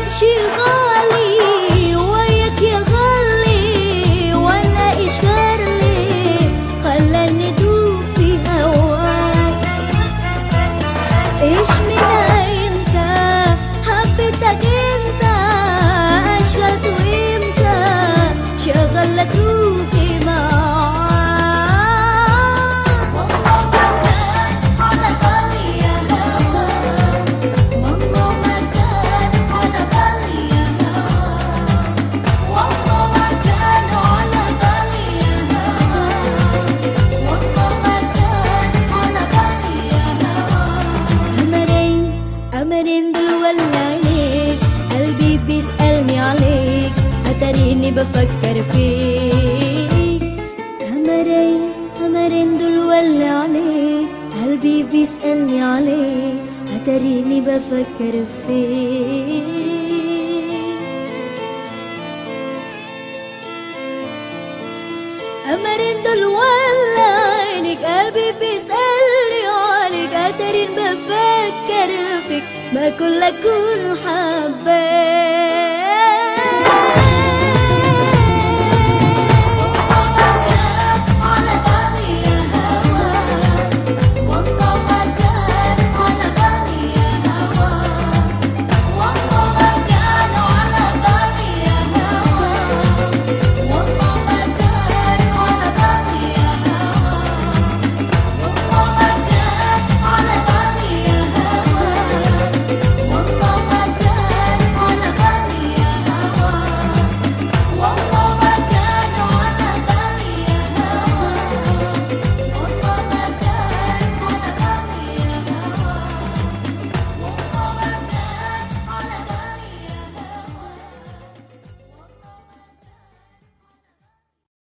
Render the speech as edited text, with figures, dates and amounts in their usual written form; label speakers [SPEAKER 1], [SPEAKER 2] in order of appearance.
[SPEAKER 1] شي غالي وياك يا غالي، وانا ايش غيرلي خلاني ادوب في هواك. ايش منها انت حبيتك انت، اشغلت وامتى شغلت روحي معاك. أمرين دلولا عليك، قلبي بيسألني عليك، أتريني بفكر فيك. أمرين دلولا عليك، قلبي بيسألني عليك، أتريني بفكر فيك. أمرين دلولا عينك، قلبي بيسألني عليك، أترين بفكر فيك. ما كل أكون حابة